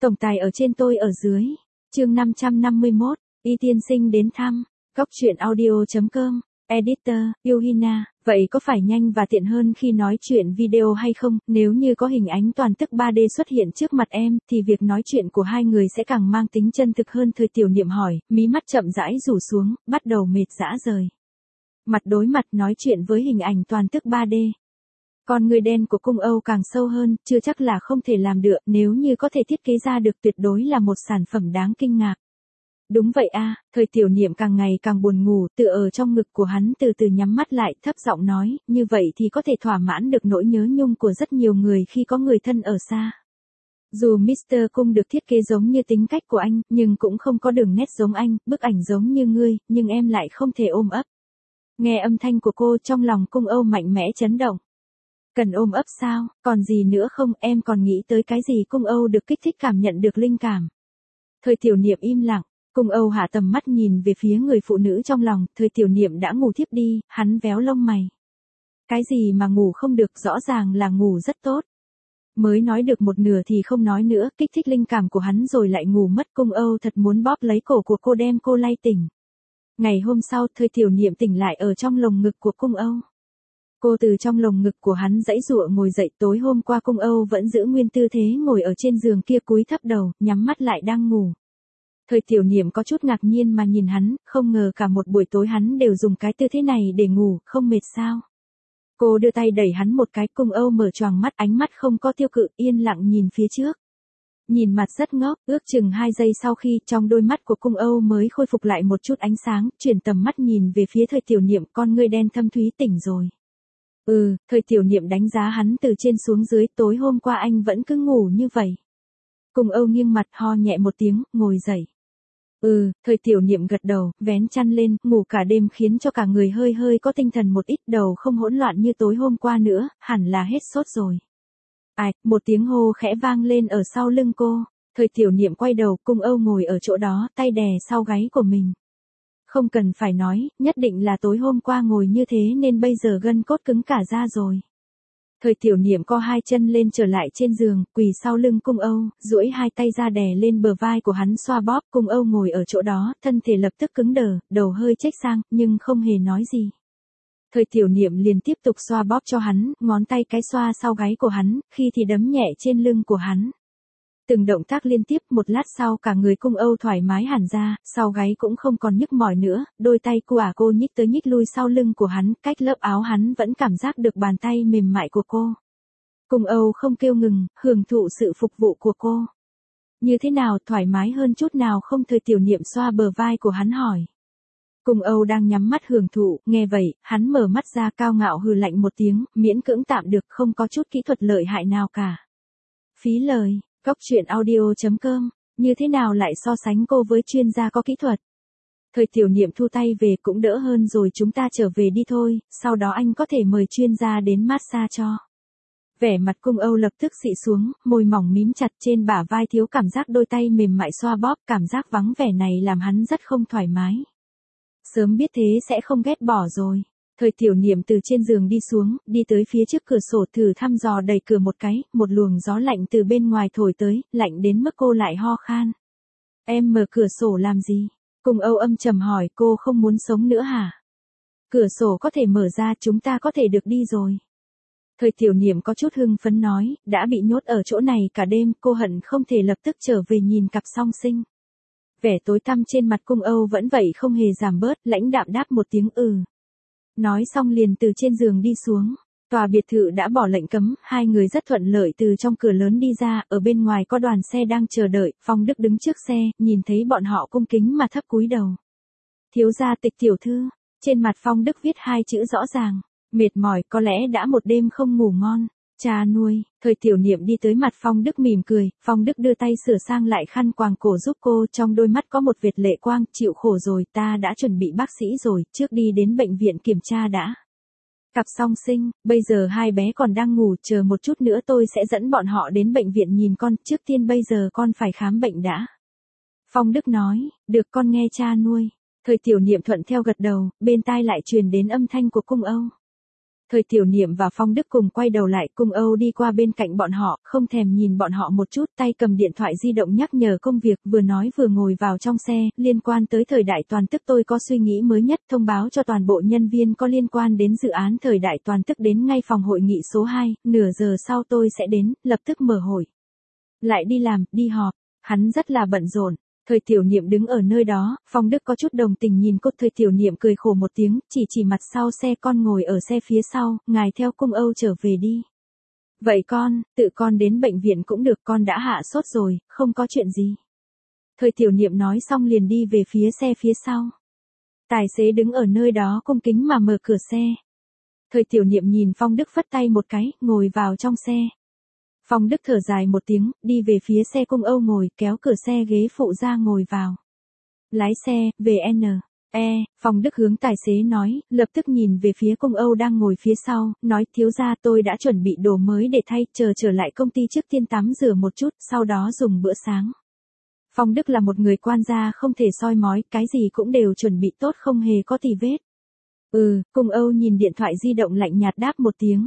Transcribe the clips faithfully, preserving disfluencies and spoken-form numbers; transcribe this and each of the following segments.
Tổng tài ở trên tôi ở dưới. Chương năm trăm năm mươi mốt, Y tiên sinh đến thăm. Góc truyện audio chấm com. Editor, Yuhina, vậy có phải nhanh và tiện hơn khi nói chuyện video hay không? Nếu như có hình ánh toàn tức ba D xuất hiện trước mặt em, thì việc nói chuyện của hai người sẽ càng mang tính chân thực hơn. Thời Tiểu Niệm hỏi, mí mắt chậm rãi rủ xuống, bắt đầu mệt rã rời. Mặt đối mặt nói chuyện với hình ảnh toàn tức ba D. Con người đen của Cung Âu càng sâu hơn, chưa chắc là không thể làm được, nếu như có thể thiết kế ra được tuyệt đối là một sản phẩm đáng kinh ngạc. Đúng vậy a, à, Thời Tiểu Niệm càng ngày càng buồn ngủ, tựa ở trong ngực của hắn từ từ nhắm mắt lại, thấp giọng nói, như vậy thì có thể thỏa mãn được nỗi nhớ nhung của rất nhiều người khi có người thân ở xa. Dù mít tơ Cung được thiết kế giống như tính cách của anh, nhưng cũng không có đường nét giống anh, bức ảnh giống như ngươi, nhưng em lại không thể ôm ấp. Nghe âm thanh của cô, trong lòng Cung Âu mạnh mẽ chấn động. Cần ôm ấp sao, còn gì nữa không, em còn nghĩ tới cái gì? Cung Âu được kích thích cảm nhận được linh cảm. Thời Tiểu Niệm im lặng. Cung Âu hạ tầm mắt nhìn về phía người phụ nữ trong lòng, Thời Tiểu Niệm đã ngủ thiếp đi, hắn véo lông mày. Cái gì mà ngủ không được, rõ ràng là ngủ rất tốt. Mới nói được một nửa thì không nói nữa, kích thích linh cảm của hắn rồi lại ngủ mất. Cung Âu thật muốn bóp lấy cổ của cô đem cô lay tỉnh. Ngày hôm sau, Thời Tiểu Niệm tỉnh lại ở trong lồng ngực của Cung Âu. Cô từ trong lồng ngực của hắn giãy giụa ngồi dậy. Tối hôm qua Cung Âu vẫn giữ nguyên tư thế ngồi ở trên giường kia, cúi thấp đầu, nhắm mắt lại đang ngủ. Thời Tiểu Niệm có chút ngạc nhiên mà nhìn hắn, không ngờ cả một buổi tối hắn đều dùng cái tư thế này để ngủ, không mệt sao? Cô đưa tay đẩy hắn một cái. Cung Âu mở choàng mắt, ánh mắt không có tiêu cự, yên lặng nhìn phía trước. Nhìn mặt rất ngốc, ước chừng hai giây sau khi trong đôi mắt của Cung Âu mới khôi phục lại một chút ánh sáng, chuyển tầm mắt nhìn về phía Thời Tiểu Niệm, con ngươi đen thâm thúy, tỉnh rồi. Ừ, Thời Tiểu Niệm đánh giá hắn từ trên xuống dưới, tối hôm qua anh vẫn cứ ngủ như vậy. Cung Âu nghiêng mặt, ho nhẹ một tiếng, ngồi dậy. Ừ, Thời Tiểu Niệm gật đầu, vén chăn lên, ngủ cả đêm khiến cho cả người hơi hơi có tinh thần một ít, đầu không hỗn loạn như tối hôm qua nữa, hẳn là hết sốt rồi. Ai, một tiếng hô khẽ vang lên ở sau lưng cô. Thời Tiểu Niệm quay đầu, Cung Âu ngồi ở chỗ đó, tay đè sau gáy của mình. Không cần phải nói, nhất định là tối hôm qua ngồi như thế nên bây giờ gân cốt cứng cả da rồi. Thời Tiểu Niệm co hai chân lên trở lại trên giường, quỳ sau lưng Cung Âu, duỗi hai tay ra đè lên bờ vai của hắn xoa bóp. Cung Âu ngồi ở chỗ đó, thân thể lập tức cứng đờ, đầu hơi chếch sang, nhưng không hề nói gì. Thời Tiểu Niệm liền tiếp tục xoa bóp cho hắn, ngón tay cái xoa sau gáy của hắn, khi thì đấm nhẹ trên lưng của hắn. Từng động tác liên tiếp, một lát sau cả người Cung Âu thoải mái hẳn ra, sau gáy cũng không còn nhức mỏi nữa, đôi tay của ả cô nhích tới nhích lui sau lưng của hắn, cách lớp áo hắn vẫn cảm giác được bàn tay mềm mại của cô. Cung Âu không kêu ngừng, hưởng thụ sự phục vụ của cô. Như thế nào, thoải mái hơn chút nào không? Thời Tiểu Niệm xoa bờ vai của hắn hỏi. Cung Âu đang nhắm mắt hưởng thụ, nghe vậy, hắn mở mắt ra, cao ngạo hừ lạnh một tiếng, miễn cưỡng tạm được, không có chút kỹ thuật lợi hại nào cả. Phí lời. Góc truyện audio chấm com, như thế nào lại so sánh cô với chuyên gia có kỹ thuật? Thời Tiểu Niệm thu tay về, cũng đỡ hơn rồi, chúng ta trở về đi thôi, sau đó anh có thể mời chuyên gia đến massage cho. Vẻ mặt Cung Âu lập tức xị xuống, môi mỏng mím chặt, trên bả vai thiếu cảm giác đôi tay mềm mại xoa bóp, cảm giác vắng vẻ này làm hắn rất không thoải mái. Sớm biết thế sẽ không ghét bỏ rồi. Thời Tiểu Niệm từ trên giường đi xuống, đi tới phía trước cửa sổ, thử thăm dò đẩy cửa một cái, một luồng gió lạnh từ bên ngoài thổi tới, lạnh đến mức cô lại ho khan. Em mở cửa sổ làm gì? Cung Âu âm trầm hỏi, cô không muốn sống nữa hả? Cửa sổ có thể mở ra, chúng ta có thể được đi rồi. Thời Tiểu Niệm có chút hưng phấn nói, đã bị nhốt ở chỗ này cả đêm, cô hận không thể lập tức trở về nhìn cặp song sinh. Vẻ tối tăm trên mặt Cung Âu vẫn vậy không hề giảm bớt, lãnh đạm đáp một tiếng ừ. Nói xong liền từ trên giường đi xuống. Tòa biệt thự đã bỏ lệnh cấm, hai người rất thuận lợi từ trong cửa lớn đi ra, ở bên ngoài có đoàn xe đang chờ đợi, Phong Đức đứng trước xe, nhìn thấy bọn họ cung kính mà thấp cúi đầu. Thiếu gia Tịch tiểu thư, trên mặt Phong Đức viết hai chữ rõ ràng, mệt mỏi, có lẽ đã một đêm không ngủ ngon. Cha nuôi. Thời Tiểu Niệm đi tới mặt Phong Đức mỉm cười, Phong Đức đưa tay sửa sang lại khăn quàng cổ giúp cô, trong đôi mắt có một vệt lệ quang, chịu khổ rồi, ta đã chuẩn bị bác sĩ rồi, trước đi đến bệnh viện kiểm tra đã. Cặp song sinh, bây giờ hai bé còn đang ngủ, chờ một chút nữa tôi sẽ dẫn bọn họ đến bệnh viện nhìn con, trước tiên bây giờ con phải khám bệnh đã. Phong Đức nói, được con nghe cha nuôi. Thời Tiểu Niệm thuận theo gật đầu, bên tai lại truyền đến âm thanh của Cung Âu. Thời Tiểu Niệm và Phong Đức cùng quay đầu lại, Cung Âu đi qua bên cạnh bọn họ, không thèm nhìn bọn họ một chút, tay cầm điện thoại di động nhắc nhở công việc, vừa nói vừa ngồi vào trong xe, liên quan tới thời đại toàn tức tôi có suy nghĩ mới nhất, thông báo cho toàn bộ nhân viên có liên quan đến dự án thời đại toàn tức đến ngay phòng hội nghị số hai, nửa giờ sau tôi sẽ đến, lập tức mở hội. Lại đi làm, đi họp, hắn rất là bận rộn. Thời Tiểu Niệm đứng ở nơi đó, Phong Đức có chút đồng tình nhìn cô. Thời Tiểu Niệm cười khổ một tiếng, chỉ chỉ mặt sau xe, con ngồi ở xe phía sau, ngài theo Cung Âu trở về đi. Vậy con, tự con đến bệnh viện cũng được, con đã hạ sốt rồi, không có chuyện gì. Thời Tiểu Niệm nói xong liền đi về phía xe phía sau. Tài xế đứng ở nơi đó cung kính mà mở cửa xe. Thời Tiểu Niệm nhìn Phong Đức phất tay một cái, ngồi vào trong xe. Phong Đức thở dài một tiếng, đi về phía xe Cung Âu ngồi, kéo cửa xe ghế phụ ra ngồi vào. Lái xe, về N. E, Phong Đức hướng tài xế nói, lập tức nhìn về phía Cung Âu đang ngồi phía sau, nói thiếu gia tôi đã chuẩn bị đồ mới để thay, chờ trở lại công ty trước tiên tắm rửa một chút, sau đó dùng bữa sáng. Phong Đức là một người quan gia không thể soi mói, cái gì cũng đều chuẩn bị tốt không hề có tì vết. Ừ, Cung Âu nhìn điện thoại di động lạnh nhạt đáp một tiếng.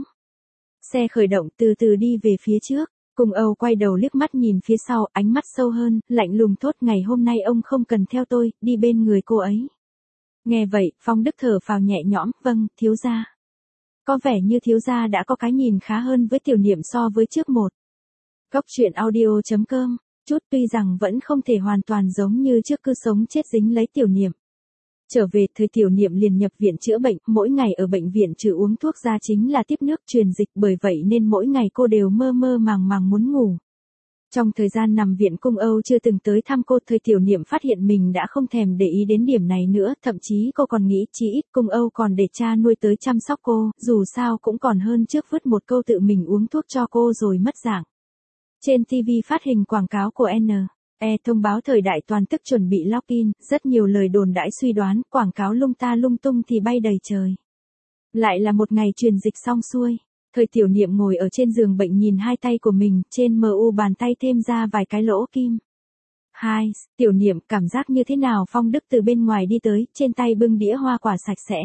Xe khởi động từ từ đi về phía trước, Cung Âu quay đầu liếc mắt nhìn phía sau, ánh mắt sâu hơn, lạnh lùng thốt ngày hôm nay ông không cần theo tôi, đi bên người cô ấy. Nghe vậy, Phong Đức thở phào nhẹ nhõm, vâng, thiếu gia. Có vẻ như thiếu gia đã có cái nhìn khá hơn với Tiểu Niệm so với trước một. Góc truyện audio chấm com, chút tuy rằng vẫn không thể hoàn toàn giống như trước cứ sống chết dính lấy Tiểu Niệm. Trở về, Thời Tiểu Niệm liền nhập viện chữa bệnh, mỗi ngày ở bệnh viện trừ uống thuốc ra chính là tiếp nước truyền dịch, bởi vậy nên mỗi ngày cô đều mơ mơ màng màng muốn ngủ. Trong thời gian nằm viện Cung Âu chưa từng tới thăm cô, Thời Tiểu Niệm phát hiện mình đã không thèm để ý đến điểm này nữa, thậm chí cô còn nghĩ chí ít Cung Âu còn để cha nuôi tới chăm sóc cô, dù sao cũng còn hơn trước vứt một câu tự mình uống thuốc cho cô rồi mất dạng. Trên ti vi phát hình quảng cáo của N. E thông báo thời đại toàn tức chuẩn bị login, rất nhiều lời đồn đãi suy đoán, quảng cáo lung ta lung tung thì bay đầy trời. Lại là một ngày truyền dịch xong xuôi. Thời Tiểu Niệm ngồi ở trên giường bệnh nhìn hai tay của mình, trên mờ u bàn tay thêm ra vài cái lỗ kim. Hai, Tiểu Niệm cảm giác như thế nào? Phong Đức từ bên ngoài đi tới, trên tay bưng đĩa hoa quả sạch sẽ.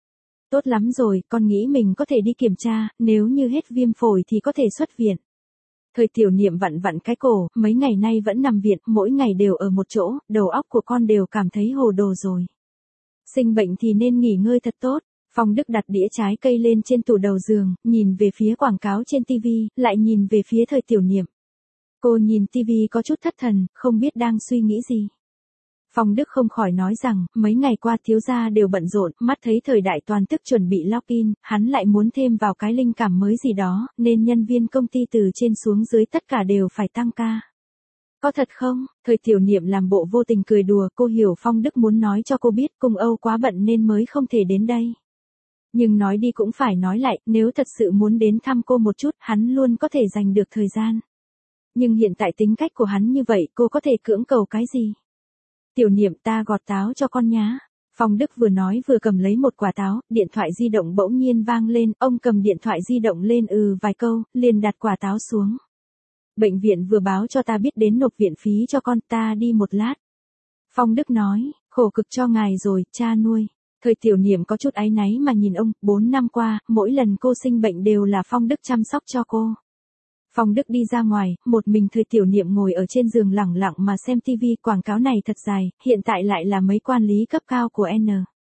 Tốt lắm rồi, con nghĩ mình có thể đi kiểm tra, nếu như hết viêm phổi thì có thể xuất viện. Thời Tiểu Niệm vặn vặn cái cổ, mấy ngày nay vẫn nằm viện, mỗi ngày đều ở một chỗ, đầu óc của con đều cảm thấy hồ đồ rồi. Sinh bệnh thì nên nghỉ ngơi thật tốt. Phong Đức đặt đĩa trái cây lên trên tủ đầu giường, nhìn về phía quảng cáo trên ti vi, lại nhìn về phía Thời Tiểu Niệm. Cô nhìn ti vi có chút thất thần, không biết đang suy nghĩ gì. Phong Đức không khỏi nói rằng, mấy ngày qua thiếu gia đều bận rộn, mắt thấy thời đại toàn tức chuẩn bị login, hắn lại muốn thêm vào cái linh cảm mới gì đó, nên nhân viên công ty từ trên xuống dưới tất cả đều phải tăng ca. Có thật không? Thời Tiểu Niệm làm bộ vô tình cười đùa, cô hiểu Phong Đức muốn nói cho cô biết Cung Âu quá bận nên mới không thể đến đây. Nhưng nói đi cũng phải nói lại, nếu thật sự muốn đến thăm cô một chút, hắn luôn có thể dành được thời gian. Nhưng hiện tại tính cách của hắn như vậy, cô có thể cưỡng cầu cái gì? Tiểu Niệm ta gọt táo cho con nhá. Phong Đức vừa nói vừa cầm lấy một quả táo, điện thoại di động bỗng nhiên vang lên, ông cầm điện thoại di động lên ừ vài câu, liền đặt quả táo xuống. Bệnh viện vừa báo cho ta biết đến nộp viện phí cho con, ta đi một lát. Phong Đức nói, khổ cực cho ngài rồi, cha nuôi. Thời Tiểu Niệm có chút áy náy mà nhìn ông, bốn năm qua, mỗi lần cô sinh bệnh đều là Phong Đức chăm sóc cho cô. Phong Đức đi ra ngoài, một mình Thời Tiểu Niệm ngồi ở trên giường lẳng lặng mà xem ti vi, quảng cáo này thật dài, hiện tại lại là mấy quan lý cấp cao của N.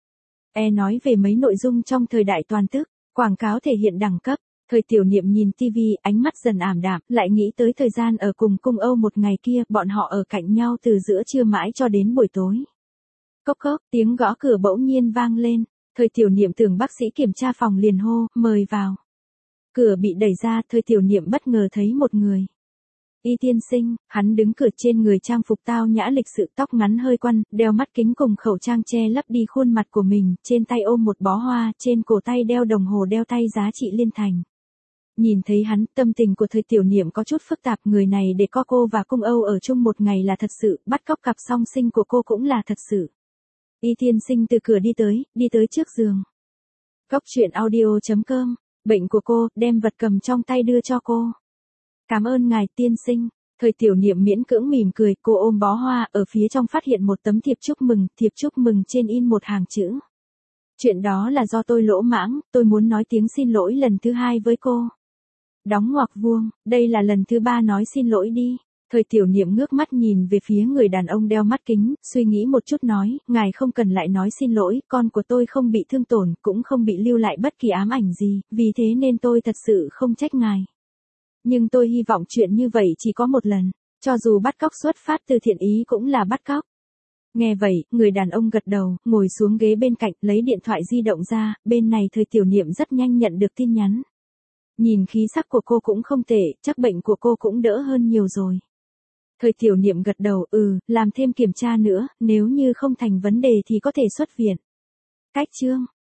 E nói về mấy nội dung trong thời đại toàn tức, quảng cáo thể hiện đẳng cấp. Thời Tiểu Niệm nhìn ti vi, ánh mắt dần ảm đạm, lại nghĩ tới thời gian ở cùng Cung Âu một ngày kia, bọn họ ở cạnh nhau từ giữa trưa mãi cho đến buổi tối. Cốc cốc, tiếng gõ cửa bỗng nhiên vang lên, Thời Tiểu Niệm tưởng bác sĩ kiểm tra phòng liền hô, mời vào. Cửa bị đẩy ra, Thời Tiểu Niệm bất ngờ thấy một người. Y tiên sinh, hắn đứng cửa, trên người trang phục tao nhã lịch sự, tóc ngắn hơi quăn, đeo mắt kính cùng khẩu trang che lấp đi khuôn mặt của mình, trên tay ôm một bó hoa, trên cổ tay đeo đồng hồ đeo tay giá trị liên thành. Nhìn thấy hắn, tâm tình của Thời Tiểu Niệm có chút phức tạp, người này để có cô và Cung Âu ở chung một ngày là thật sự, bắt cóc cặp song sinh của cô cũng là thật sự. Y tiên sinh từ cửa đi tới, đi tới trước giường. Góc truyện audio chấm com, bệnh của cô, đem vật cầm trong tay đưa cho cô. Cảm ơn ngài tiên sinh. Thời Tiểu Niệm miễn cưỡng mỉm cười, cô ôm bó hoa, ở phía trong phát hiện một tấm thiệp chúc mừng, thiệp chúc mừng trên in một hàng chữ. Chuyện đó là do tôi lỗ mãng, tôi muốn nói tiếng xin lỗi lần thứ hai với cô. Đóng ngoặc vuông, đây là lần thứ ba nói xin lỗi đi. Thời Tiểu Niệm ngước mắt nhìn về phía người đàn ông đeo mắt kính, suy nghĩ một chút nói, ngài không cần lại nói xin lỗi, con của tôi không bị thương tổn, cũng không bị lưu lại bất kỳ ám ảnh gì, vì thế nên tôi thật sự không trách ngài. Nhưng tôi hy vọng chuyện như vậy chỉ có một lần, cho dù bắt cóc xuất phát từ thiện ý cũng là bắt cóc. Nghe vậy, người đàn ông gật đầu, ngồi xuống ghế bên cạnh, lấy điện thoại di động ra, bên này Thời Tiểu Niệm rất nhanh nhận được tin nhắn. Nhìn khí sắc của cô cũng không tệ, chắc bệnh của cô cũng đỡ hơn nhiều rồi. Thời Tiểu Niệm gật đầu, ừ, làm thêm kiểm tra nữa, nếu như không thành vấn đề thì có thể xuất viện. Cách chương